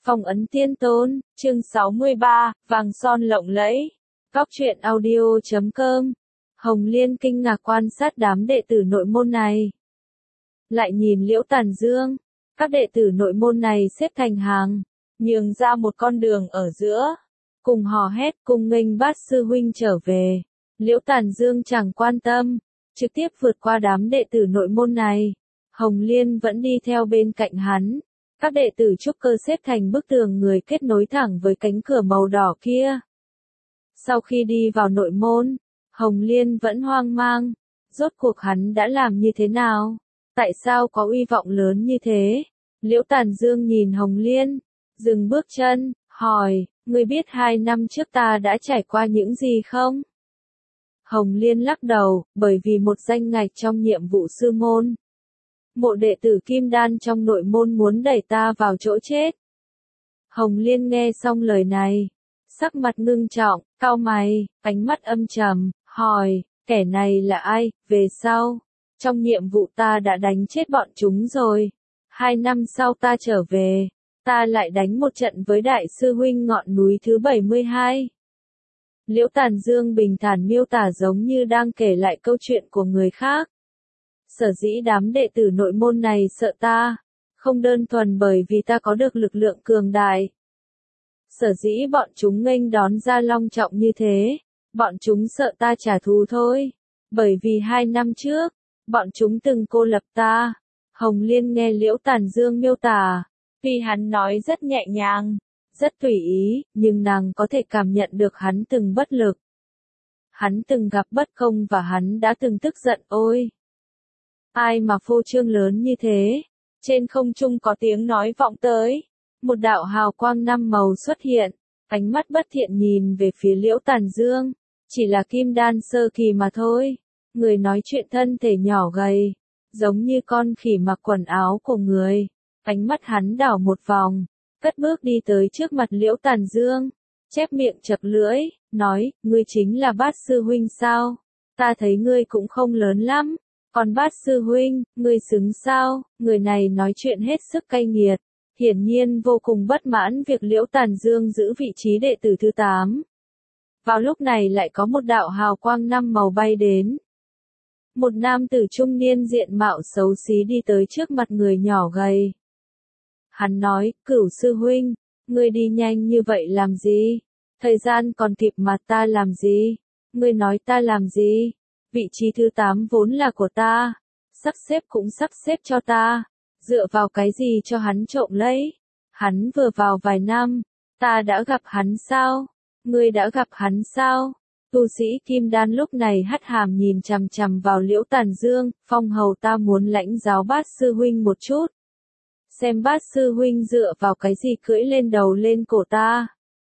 Phong ấn tiên tôn, chương 63, vàng son lộng lẫy. Góc truyện audio.com. Hồng Liên kinh ngạc quan sát đám đệ tử nội môn này. Lại nhìn Liễu Tàn Dương, các đệ tử nội môn này xếp thành hàng, nhường ra một con đường ở giữa, cùng hò hét cùng nghênh Bát sư huynh trở về. Liễu Tàn Dương chẳng quan tâm, trực tiếp vượt qua đám đệ tử nội môn này. Hồng Liên vẫn đi theo bên cạnh hắn. Các đệ tử trúc cơ xếp thành bức tường người kết nối thẳng với cánh cửa màu đỏ kia. Sau khi đi vào nội môn, Hồng Liên vẫn hoang mang. Rốt cuộc hắn đã làm như thế nào? Tại sao có uy vọng lớn như thế? Liễu Tàn Dương nhìn Hồng Liên, dừng bước chân, hỏi, ngươi biết 2 năm trước ta đã trải qua những gì không? Hồng Liên lắc đầu, bởi vì một danh ngạch trong nhiệm vụ sư môn. Một đệ tử kim đan trong nội môn muốn đẩy ta vào chỗ chết. Hồng Liên nghe xong lời này, sắc mặt ngưng trọng, cau mày, ánh mắt âm trầm, hỏi, kẻ này là ai, về sau? Trong nhiệm vụ ta đã đánh chết bọn chúng rồi. 2 năm sau ta trở về, ta lại đánh một trận với đại sư huynh ngọn núi thứ 72. Liễu Tàn Dương bình thản miêu tả giống như đang kể lại câu chuyện của người khác. Sở dĩ đám đệ tử nội môn này sợ ta, không đơn thuần bởi vì ta có được lực lượng cường đại. Sở dĩ bọn chúng nghênh đón ra long trọng như thế, bọn chúng sợ ta trả thù thôi. Bởi vì 2 năm trước, bọn chúng từng cô lập ta. Hồng Liên nghe Liễu Tàn Dương miêu tả, vì hắn nói rất nhẹ nhàng, rất tùy ý, nhưng nàng có thể cảm nhận được hắn từng bất lực. Hắn từng gặp bất công và hắn đã từng tức giận ôi. Ai mà phô trương lớn như thế? Trên không trung có tiếng nói vọng tới. Một đạo hào quang 5 màu xuất hiện. Ánh mắt bất thiện nhìn về phía Liễu Tàn Dương. Chỉ là kim đan sơ kỳ mà thôi. Người nói chuyện thân thể nhỏ gầy. Giống như con khỉ mặc quần áo của người. Ánh mắt hắn đảo một vòng. Cất bước đi tới trước mặt Liễu Tàn Dương. Chép miệng chật lưỡi. Nói, ngươi chính là Bát sư huynh sao? Ta thấy ngươi cũng không lớn lắm. Còn Bát sư huynh, ngươi xứng sao? Người này nói chuyện hết sức cay nghiệt, hiển nhiên vô cùng bất mãn việc Liễu Tàn Dương giữ vị trí đệ tử thứ 8. Vào lúc này lại có một đạo hào quang 5 màu bay đến. Một nam tử trung niên diện mạo xấu xí đi tới trước mặt người nhỏ gầy. Hắn nói, Cửu sư huynh, ngươi đi nhanh như vậy làm gì? Thời gian còn kịp mà ta làm gì? Ngươi nói ta làm gì? Vị trí thứ 8 vốn là của ta, sắp xếp cũng sắp xếp cho ta, dựa vào cái gì cho hắn trộm lấy? Hắn vừa vào vài năm, ta đã gặp hắn sao? Ngươi đã gặp hắn sao? Tu sĩ Kim Đan lúc này hất hàm nhìn chằm chằm vào Liễu Tàn Dương, Phong hầu ta muốn lãnh giáo Bát sư huynh một chút. Xem Bát sư huynh dựa vào cái gì cưỡi lên đầu lên cổ ta.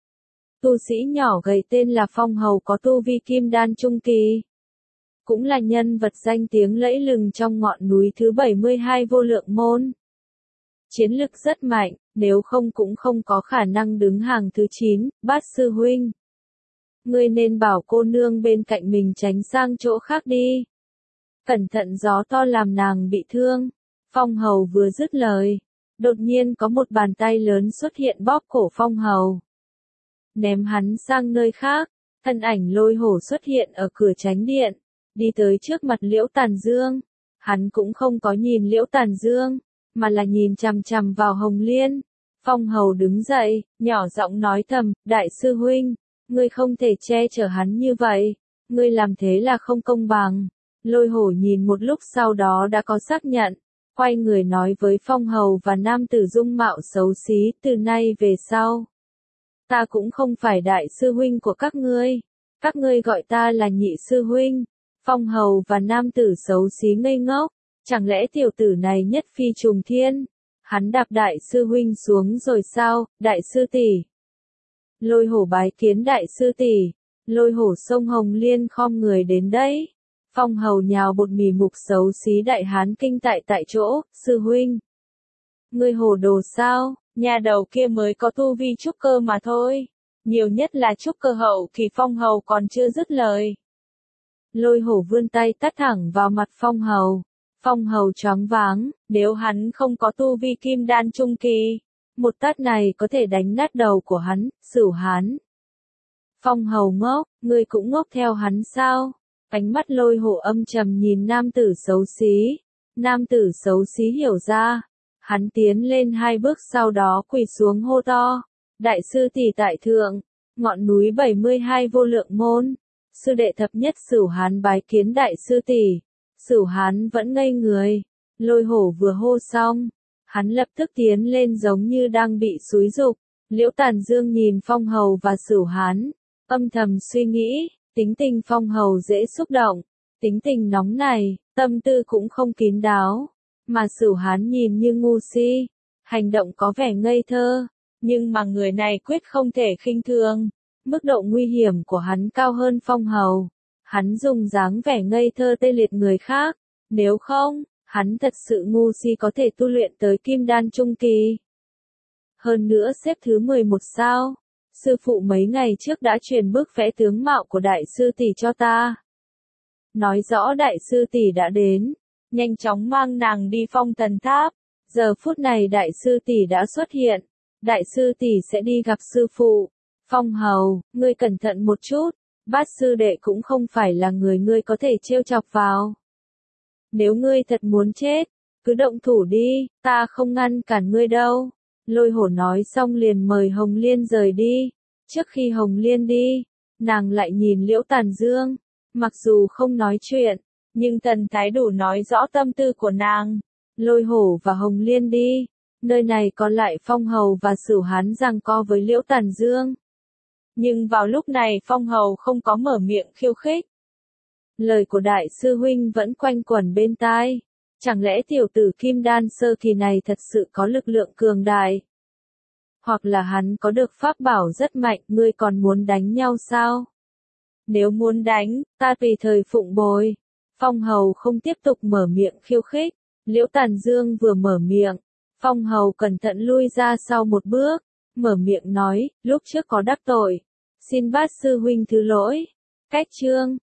Tu sĩ nhỏ gầy tên là Phong hầu có tu vi Kim Đan trung kỳ. Cũng là nhân vật danh tiếng lẫy lừng trong ngọn núi thứ 72 vô lượng môn. Chiến lực rất mạnh, nếu không cũng không có khả năng đứng hàng thứ 9, Bát sư huynh. Ngươi nên bảo cô nương bên cạnh mình tránh sang chỗ khác đi. Cẩn thận gió to làm nàng bị thương. Phong hầu vừa dứt lời, đột nhiên có một bàn tay lớn xuất hiện bóp cổ phong hầu. Ném hắn sang nơi khác, thân ảnh Lôi Hổ xuất hiện ở cửa chánh điện. Đi tới trước mặt Liễu Tàn Dương, hắn cũng không có nhìn Liễu Tàn Dương, mà là nhìn chằm chằm vào Hồng Liên. Phong hầu đứng dậy, nhỏ giọng nói thầm, đại sư huynh, ngươi không thể che chở hắn như vậy, ngươi làm thế là không công bằng. Lôi Hổ nhìn một lúc sau đó đã có xác nhận, quay người nói với Phong hầu và nam tử dung mạo xấu xí, từ nay về sau. Ta cũng không phải đại sư huynh của các ngươi gọi ta là nhị sư huynh. Phong hầu và nam tử xấu xí ngây ngốc, chẳng lẽ tiểu tử này nhất phi trùng thiên? Hắn đạp đại sư huynh xuống rồi sao, đại sư tỷ? Lôi Hổ bái kiến đại sư tỷ. Lôi Hổ xông Hồng Liên khom người đến đấy. Phong hầu nhào bột mì mục xấu xí đại hán kinh tại chỗ, sư huynh. Ngươi hồ đồ sao, nhà đầu kia mới có tu vi trúc cơ mà thôi. Nhiều nhất là trúc cơ hậu kỳ. Phong hầu còn chưa dứt lời. Lôi Hổ vươn tay tát thẳng vào mặt Phong hầu. Phong hầu choáng váng, nếu hắn không có tu vi kim đan trung kỳ, Một tát này có thể đánh nát đầu của hắn, Sửu Hán. Phong hầu ngốc, ngươi cũng ngốc theo hắn sao? Ánh mắt Lôi Hổ âm trầm nhìn nam tử xấu xí. Nam tử xấu xí hiểu ra. Hắn tiến lên 2 bước sau đó quỳ xuống hô to. Đại sư tỷ tại thượng, ngọn núi 72 vô lượng môn. Sư đệ thập nhất Sửu Hán bái kiến đại sư tỷ. Sửu Hán vẫn ngây người. Lôi Hổ vừa hô xong, hắn lập tức tiến lên giống như đang bị xúi giục. Liễu Tàn Dương nhìn Phong hầu và Sửu Hán, âm thầm suy nghĩ, tính tình Phong hầu dễ xúc động, tính tình nóng này, tâm tư cũng không kín đáo, mà Sửu Hán nhìn như ngu si, hành động có vẻ ngây thơ, nhưng mà người này quyết không thể khinh thường, mức độ nguy hiểm của hắn cao hơn Phong hầu, hắn dùng dáng vẻ ngây thơ tê liệt người khác, nếu không, hắn thật sự ngu si có thể tu luyện tới Kim Đan Trung Kỳ. Hơn nữa xếp thứ 11 sao. Sư phụ mấy ngày trước đã truyền bức vẽ tướng mạo của đại sư tỷ cho ta. Nói rõ đại sư tỷ đã đến, nhanh chóng mang nàng đi Phong Thần Tháp. Giờ phút này đại sư tỷ đã xuất hiện, đại sư tỷ sẽ đi gặp sư phụ. Phong hầu, ngươi cẩn thận một chút, Bát sư đệ cũng không phải là người ngươi có thể trêu chọc vào. Nếu ngươi thật muốn chết, cứ động thủ đi, ta không ngăn cản ngươi đâu. Lôi Hổ nói xong liền mời Hồng Liên rời đi. Trước khi Hồng Liên đi, nàng lại nhìn Liễu Tàn Dương. Mặc dù không nói chuyện, nhưng thần thái đủ nói rõ tâm tư của nàng. Lôi Hổ và Hồng Liên đi. Nơi này còn lại Phong hầu và Sửu Hán giằng co với Liễu Tàn Dương. Nhưng vào lúc này Phong hầu không có mở miệng khiêu khích. Lời của đại sư huynh vẫn quanh quẩn bên tai. Chẳng lẽ tiểu tử Kim Đan sơ kỳ này thật sự có lực lượng cường đại? Hoặc là hắn có được pháp bảo rất mạnh, ngươi còn muốn đánh nhau sao? Nếu muốn đánh, ta tùy thời phụng bồi. Phong hầu không tiếp tục mở miệng khiêu khích. Liễu Tàn Dương vừa mở miệng, Phong hầu cẩn thận lui ra sau một bước, mở miệng nói, lúc trước có đắc tội. Xin Bát sư huynh thứ lỗi. Cách chương